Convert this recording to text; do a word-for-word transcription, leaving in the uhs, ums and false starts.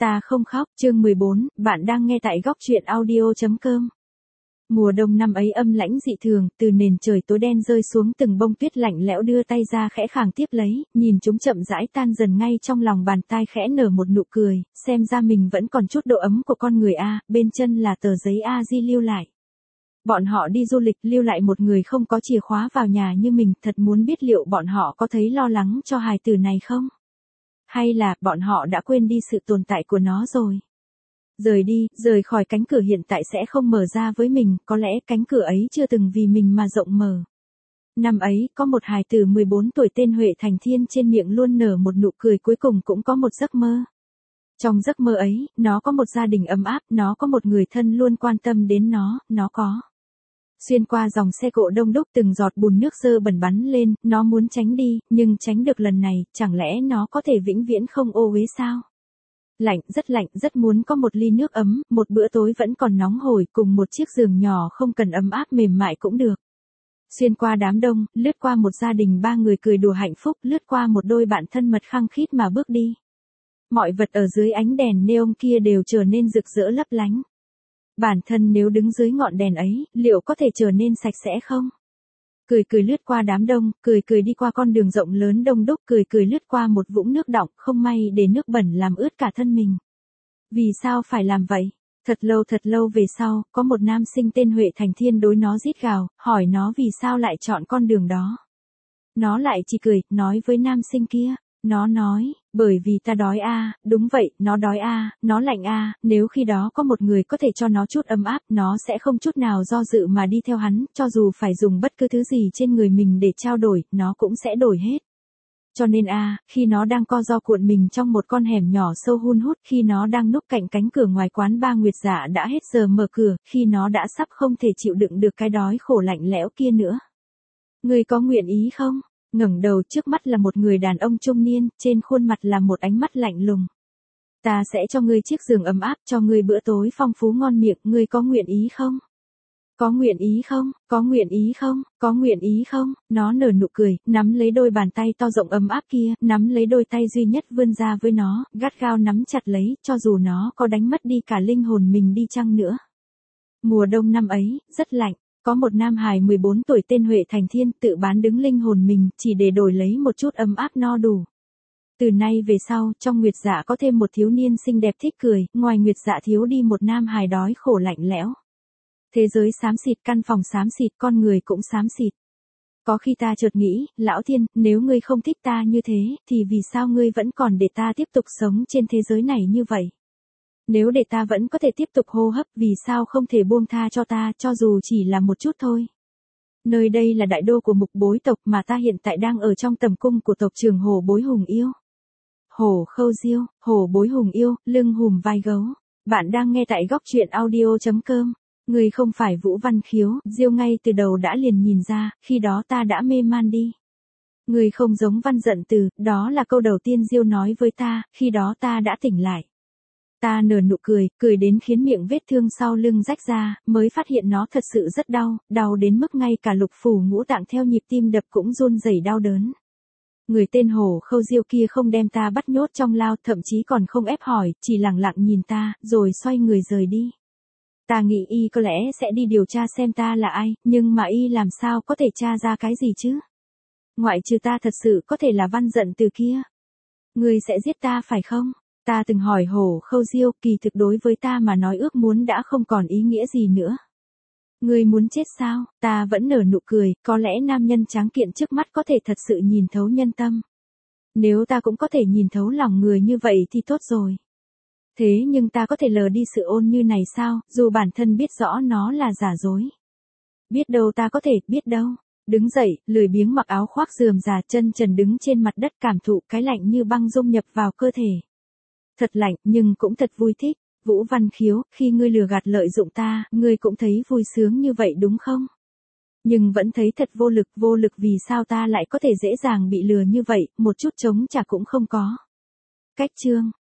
Ta không khóc, chương mười bốn, bạn đang nghe tại góc truyện audio chấm com. Mùa đông năm ấy âm lãnh dị thường, từ nền trời tối đen rơi xuống từng bông tuyết lạnh lẽo, đưa tay ra khẽ khàng tiếp lấy, nhìn chúng chậm rãi tan dần ngay trong lòng bàn tay, khẽ nở một nụ cười, xem ra mình vẫn còn chút độ ấm của con người a, bên chân là tờ giấy a di lưu lại. Bọn họ đi du lịch, lưu lại một người không có chìa khóa vào nhà như mình, thật muốn biết liệu bọn họ có thấy lo lắng cho hài tử này không? Hay là, bọn họ đã quên đi sự tồn tại của nó rồi? Rời đi, rời khỏi cánh cửa hiện tại sẽ không mở ra với mình, có lẽ cánh cửa ấy chưa từng vì mình mà rộng mở. Năm ấy, có một hài tử mười bốn tuổi tên Huệ Thành Thiên, trên miệng luôn nở một nụ cười, cuối cùng cũng có một giấc mơ. Trong giấc mơ ấy, nó có một gia đình ấm áp, nó có một người thân luôn quan tâm đến nó, nó có. Xuyên qua dòng xe cộ đông đúc, từng giọt bùn nước dơ bẩn bắn lên, nó muốn tránh đi, nhưng tránh được lần này, chẳng lẽ nó có thể vĩnh viễn không ô uế sao? Lạnh, rất lạnh, rất muốn có một ly nước ấm, một bữa tối vẫn còn nóng hổi, cùng một chiếc giường nhỏ không cần ấm áp mềm mại cũng được. Xuyên qua đám đông, lướt qua một gia đình ba người cười đùa hạnh phúc, lướt qua một đôi bạn thân mật khăng khít mà bước đi. Mọi vật ở dưới ánh đèn neon kia đều trở nên rực rỡ lấp lánh. Bản thân nếu đứng dưới ngọn đèn ấy, liệu có thể trở nên sạch sẽ không? Cười cười lướt qua đám đông, cười cười đi qua con đường rộng lớn đông đúc, cười cười lướt qua một vũng nước đọng, không may để nước bẩn làm ướt cả thân mình. Vì sao phải làm vậy? Thật lâu thật lâu về sau, có một nam sinh tên Huệ Thành Thiên đối nó rít gào, hỏi nó vì sao lại chọn con đường đó. Nó lại chỉ cười, nói với nam sinh kia. Nó nói, bởi vì ta đói a, đúng vậy, nó đói a, nó lạnh a, nếu khi đó có một người có thể cho nó chút ấm áp, nó sẽ không chút nào do dự mà đi theo hắn, cho dù phải dùng bất cứ thứ gì trên người mình để trao đổi, nó cũng sẽ đổi hết. Cho nên a, khi nó đang co ro cuộn mình trong một con hẻm nhỏ sâu hun hút, khi nó đang núp cạnh cánh cửa ngoài quán ba Nguyệt Dạ đã hết giờ mở cửa, khi nó đã sắp không thể chịu đựng được cái đói khổ lạnh lẽo kia nữa. Ngươi có nguyện ý không? Ngẩng đầu, trước mắt là một người đàn ông trung niên, trên khuôn mặt là một ánh mắt lạnh lùng. Ta sẽ cho ngươi chiếc giường ấm áp, cho ngươi bữa tối phong phú ngon miệng, ngươi có nguyện ý không? Có nguyện ý không? Có nguyện ý không? Có nguyện ý không? Nó nở nụ cười, nắm lấy đôi bàn tay to rộng ấm áp kia, nắm lấy đôi tay duy nhất vươn ra với nó, gắt gao nắm chặt lấy, cho dù nó có đánh mất đi cả linh hồn mình đi chăng nữa. Mùa đông năm ấy, rất lạnh. Có một nam hài mười bốn tuổi tên Huệ Thành Thiên, tự bán đứng linh hồn mình, chỉ để đổi lấy một chút ấm áp no đủ. Từ nay về sau, trong Nguyệt Dạ có thêm một thiếu niên xinh đẹp thích cười, ngoài Nguyệt Dạ thiếu đi một nam hài đói khổ lạnh lẽo. Thế giới xám xịt, căn phòng xám xịt, con người cũng xám xịt. Có khi ta chợt nghĩ, Lão Thiên, nếu ngươi không thích ta như thế, thì vì sao ngươi vẫn còn để ta tiếp tục sống trên thế giới này như vậy? Nếu để ta vẫn có thể tiếp tục hô hấp, vì sao không thể buông tha cho ta, cho dù chỉ là một chút thôi? Nơi đây là đại đô của Mục Bối tộc, mà ta hiện tại đang ở trong tầm cung của tộc trưởng Hổ Bối Hùng Yêu. Hổ Khâu Diêu, Hổ Bối Hùng Yêu, lưng hùm vai gấu. Bạn đang nghe tại góc truyện audio chấm com. Ngươi không phải Vũ Văn Khiếu, Diêu ngay từ đầu đã liền nhìn ra, khi đó ta đã mê man đi. Ngươi không giống Văn Dận Từ, đó là câu đầu tiên Diêu nói với ta, khi đó ta đã tỉnh lại. Ta nở nụ cười, cười đến khiến miệng vết thương sau lưng rách ra, mới phát hiện nó thật sự rất đau, đau đến mức ngay cả lục phủ ngũ tạng theo nhịp tim đập cũng run rẩy đau đớn. Người tên Hổ Khâu Diêu kia không đem ta bắt nhốt trong lao, thậm chí còn không ép hỏi, chỉ lặng lặng nhìn ta, rồi xoay người rời đi. Ta nghĩ y có lẽ sẽ đi điều tra xem ta là ai, nhưng mà y làm sao có thể tra ra cái gì chứ? Ngoại trừ ta thật sự có thể là Văn Dận Từ kia. Ngươi sẽ giết ta phải không? Ta từng hỏi Hổ Khâu Diêu, kỳ thực đối với ta mà nói ước muốn đã không còn ý nghĩa gì nữa. Ngươi muốn chết sao? Ta vẫn nở nụ cười, có lẽ nam nhân tráng kiện trước mắt có thể thật sự nhìn thấu nhân tâm. Nếu ta cũng có thể nhìn thấu lòng người như vậy thì tốt rồi. Thế nhưng ta có thể lờ đi sự ôn như này sao, dù bản thân biết rõ nó là giả dối. Biết đâu ta có thể, biết đâu. Đứng dậy, lười biếng mặc áo khoác rườm rà, chân trần đứng trên mặt đất, cảm thụ cái lạnh như băng dung nhập vào cơ thể. Thật lạnh, nhưng cũng thật vui thích. Vũ Văn Khiếu, khi ngươi lừa gạt lợi dụng ta, ngươi cũng thấy vui sướng như vậy đúng không? Nhưng vẫn thấy thật vô lực, vô lực vì sao ta lại có thể dễ dàng bị lừa như vậy, một chút chống trả cũng không có. Cách chương,